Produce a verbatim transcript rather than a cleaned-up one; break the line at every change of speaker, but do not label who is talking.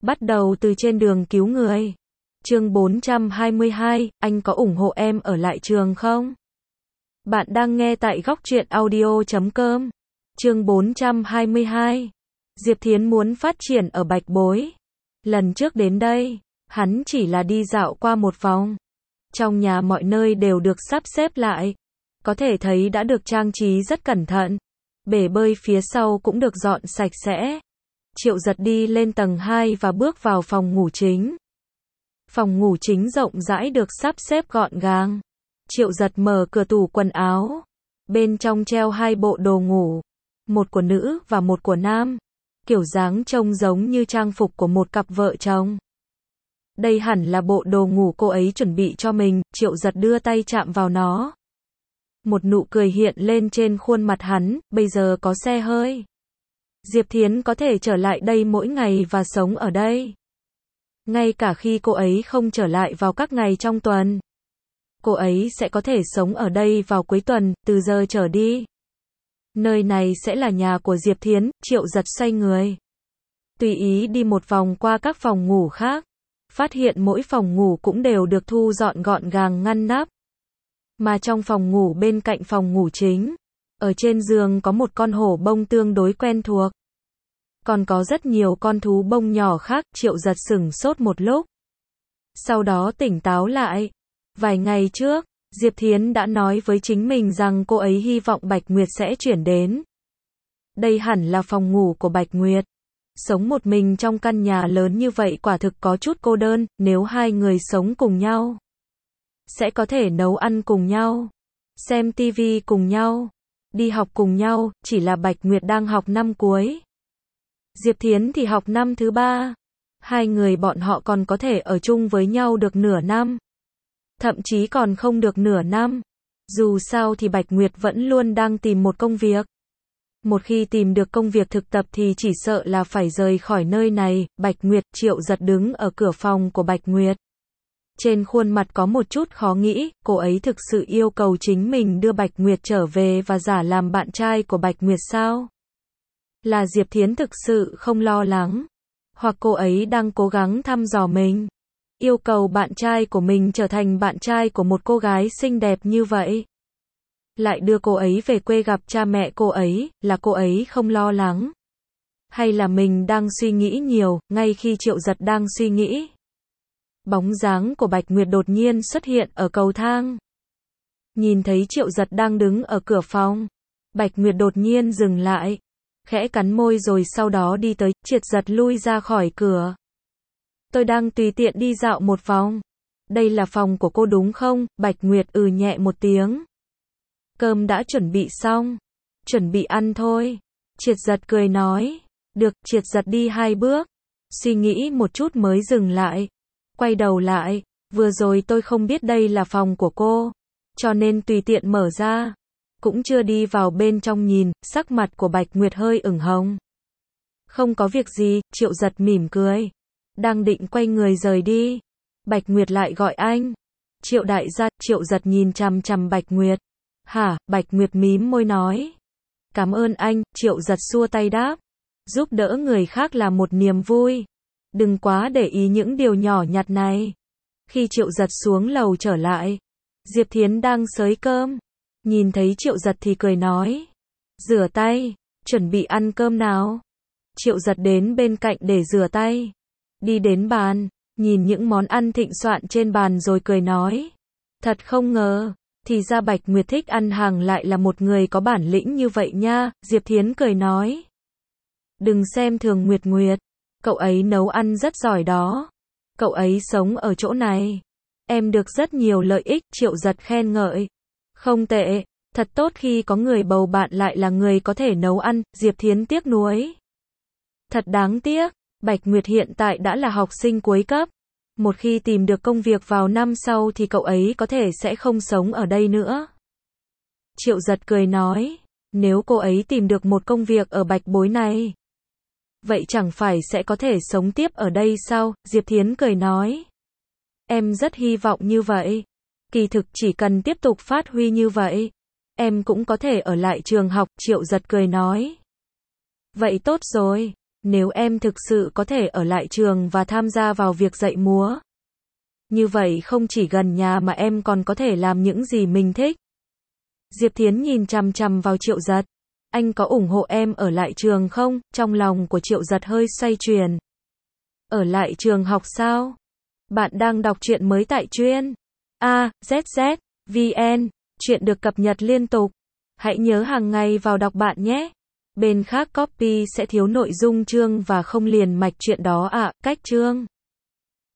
Bắt đầu từ trên đường cứu người. Chương bốn trăm hai mươi hai, anh có ủng hộ em ở lại trường không? Bạn đang nghe tại góc truyện audio chấm com. Chương bốn trăm hai mươi hai. Diệp Thiến muốn phát triển ở Bạch Bối. Lần trước đến đây, hắn chỉ là đi dạo qua một vòng. Trong nhà mọi nơi đều được sắp xếp lại. Có thể thấy đã được trang trí rất cẩn thận. Bể bơi phía sau cũng được dọn sạch sẽ. Triệu Giật đi lên tầng hai và bước vào phòng ngủ chính. Phòng ngủ chính rộng rãi được sắp xếp gọn gàng. Triệu Giật mở cửa tủ quần áo. Bên trong treo hai bộ đồ ngủ. Một của nữ và một của nam. Kiểu dáng trông giống như trang phục của một cặp vợ chồng. Đây hẳn là bộ đồ ngủ cô ấy chuẩn bị cho mình. Triệu Giật đưa tay chạm vào nó. Một nụ cười hiện lên trên khuôn mặt hắn. Bây giờ có xe hơi. Diệp Thiến có thể trở lại đây mỗi ngày và sống ở đây. Ngay cả khi cô ấy không trở lại vào các ngày trong tuần. Cô ấy sẽ có thể sống ở đây vào cuối tuần, từ giờ trở đi. Nơi này sẽ là nhà của Diệp Thiến. Triệu Giật xoay người. Tùy ý đi một vòng qua các phòng ngủ khác. Phát hiện mỗi phòng ngủ cũng đều được thu dọn gọn gàng ngăn nắp. Mà trong phòng ngủ bên cạnh phòng ngủ chính, ở trên giường có một con hổ bông tương đối quen thuộc. Còn có rất nhiều con thú bông nhỏ khác. Triệu Giật sửng sốt một lúc. Sau đó tỉnh táo lại. Vài ngày trước, Diệp Thiến đã nói với chính mình rằng cô ấy hy vọng Bạch Nguyệt sẽ chuyển đến. Đây hẳn là phòng ngủ của Bạch Nguyệt. Sống một mình trong căn nhà lớn như vậy quả thực có chút cô đơn. Nếu hai người sống cùng nhau, sẽ có thể nấu ăn cùng nhau, xem tivi cùng nhau, đi học cùng nhau. Chỉ là Bạch Nguyệt đang học năm cuối, Diệp Thiến thì học năm thứ ba. Hai người bọn họ còn có thể ở chung với nhau được nửa năm. Thậm chí còn không được nửa năm. Dù sao thì Bạch Nguyệt vẫn luôn đang tìm một công việc. Một khi tìm được công việc thực tập thì chỉ sợ là phải rời khỏi nơi này. Bạch Nguyệt. Triệu Giật đứng ở cửa phòng của Bạch Nguyệt. Trên khuôn mặt có một chút khó nghĩ. Cô ấy thực sự yêu cầu chính mình đưa Bạch Nguyệt trở về và giả làm bạn trai của Bạch Nguyệt sao? Là Diệp Thiến thực sự không lo lắng, hoặc cô ấy đang cố gắng thăm dò mình, yêu cầu bạn trai của mình trở thành bạn trai của một cô gái xinh đẹp như vậy, lại đưa cô ấy về quê gặp cha mẹ cô ấy. Là cô ấy không lo lắng, hay là mình đang suy nghĩ nhiều? Ngay khi Triệu Giật đang suy nghĩ, bóng dáng của Bạch Nguyệt đột nhiên xuất hiện ở cầu thang. Nhìn thấy Triệu Giật đang đứng ở cửa phòng, Bạch Nguyệt đột nhiên dừng lại, khẽ cắn môi rồi sau đó đi tới. Triệt Giật lui ra khỏi cửa. Tôi đang tùy tiện đi dạo một vòng. Đây là phòng của cô đúng không? Bạch Nguyệt ừ nhẹ một tiếng. Cơm đã chuẩn bị xong. Chuẩn bị ăn thôi. Triệt Giật cười nói. Được. Triệt Giật đi hai bước. Suy nghĩ một chút mới dừng lại. Quay đầu lại. Vừa rồi tôi không biết đây là phòng của cô, cho nên tùy tiện mở ra. Cũng chưa đi vào bên trong nhìn. Sắc mặt của Bạch Nguyệt hơi ửng hồng. Không có việc gì. Triệu Giật mỉm cười. Đang định quay người rời đi, Bạch Nguyệt lại gọi anh. Triệu đại gia. Triệu Giật nhìn chằm chằm Bạch Nguyệt. Hả? Bạch Nguyệt mím môi nói. Cảm ơn anh. Triệu Giật xua tay đáp. Giúp đỡ người khác là một niềm vui. Đừng quá để ý những điều nhỏ nhặt này. Khi Triệu Giật xuống lầu trở lại, Diệp Thiến đang xới cơm. Nhìn thấy Triệu Giật thì cười nói. Rửa tay, chuẩn bị ăn cơm nào. Triệu Giật đến bên cạnh để rửa tay. Đi đến bàn, nhìn những món ăn thịnh soạn trên bàn rồi cười nói. Thật không ngờ, thì ra Bạch Nguyệt thích ăn hàng lại là một người có bản lĩnh như vậy nha. Diệp Thiến cười nói. Đừng xem thường Nguyệt Nguyệt, cậu ấy nấu ăn rất giỏi đó. Cậu ấy sống ở chỗ này, em được rất nhiều lợi ích. Triệu Giật khen ngợi. Không tệ, thật tốt khi có người bầu bạn lại là người có thể nấu ăn. Diệp Thiến tiếc nuối. Thật đáng tiếc, Bạch Nguyệt hiện tại đã là học sinh cuối cấp. Một khi tìm được công việc vào năm sau thì cậu ấy có thể sẽ không sống ở đây nữa. Triệu Giật cười nói. Nếu cô ấy tìm được một công việc ở Bạch Bối này, vậy chẳng phải sẽ có thể sống tiếp ở đây sao? Diệp Thiến cười nói. Em rất hy vọng như vậy. Kỳ thực chỉ cần tiếp tục phát huy như vậy, em cũng có thể ở lại trường học. Triệu Giật cười nói. Vậy tốt rồi. Nếu em thực sự có thể ở lại trường và tham gia vào việc dạy múa, như vậy không chỉ gần nhà mà em còn có thể làm những gì mình thích. Diệp Thiến nhìn chằm chằm vào Triệu Giật. Anh có ủng hộ em ở lại trường không? Trong lòng của Triệu Giật hơi xoay chuyển. Ở lại trường học sao? Bạn đang đọc truyện mới tại truyện A Z Z vn. Chuyện được cập nhật liên tục. Hãy nhớ hàng ngày vào đọc bạn nhé. Bên khác copy sẽ thiếu nội dung chương và không liền mạch chuyện đó ạ. À, cách chương.